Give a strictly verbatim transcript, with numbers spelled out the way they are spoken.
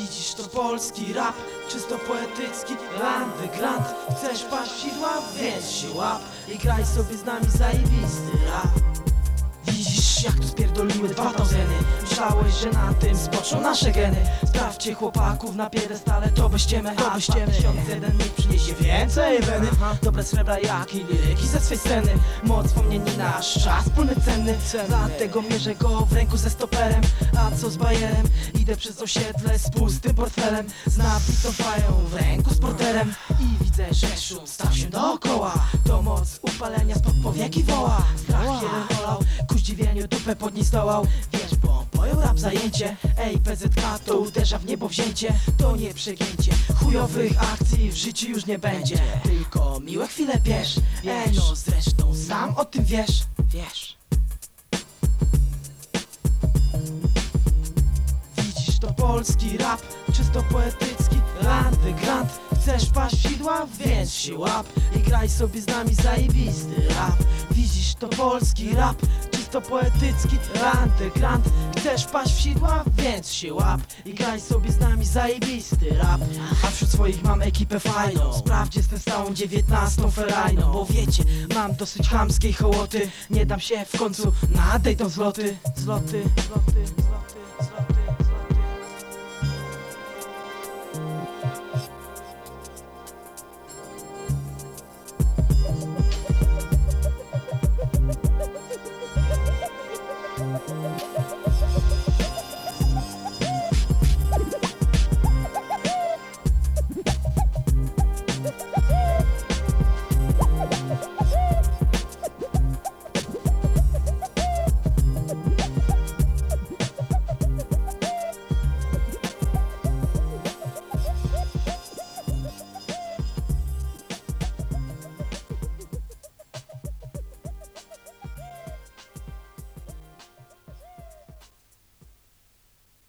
Widzisz, to polski rap, czysto poetycki underground. Chcesz paść w sidła? Więc się łap i graj sobie z nami zajebisty rap. Widzisz, jak tu spierdoliły dwa tauzyny. Myślałeś, że na tym spoczą nasze geny. Sprawdźcie chłopaków na piedestale, to byściemy, to byściemy. Tysiąc jeden niech przyniesie więcej weny. Dobre srebra jak i liryki ze swej sceny. Moc wspomnień i nasz czas wspólny cenny. Dlatego mierzę go w ręku ze stoperem. A co z bajerem? Idę przez osiedle z pustym portfelem, z nabitą fają w ręku z porterem. I widzę, że szum stał się dookoła. To moc upalenia spod powieki woła. Strach jeden olał, ku zdziwieniu dupę pod niej zdołał. Wiesz, bo pojął rap zajęcie. Ej, P Z K to uderza w niebo wzięcie. To nie przegięcie, chujowych akcji w życiu już nie będzie. Tylko miłe chwile bierz. Ej, no zresztą sam o tym wiesz. Wiesz. Widzisz, to polski rap, czysto poetycki underground. Chcesz paść w sidła? Więc się łap i graj sobie z nami zajebisty rap. Widzisz, to polski rap, czysto poetycki underground. Chcesz paść w sidła? Więc się łap i graj sobie z nami zajebisty rap. A wśród swoich mam ekipę fajną. Sprawdź, jestem stałą dziewiętnastą ferajną. Bo wiecie, mam dosyć chamskiej hołoty. Nie dam się w końcu, nadejdą zloty. Zloty, zloty, zloty, zloty.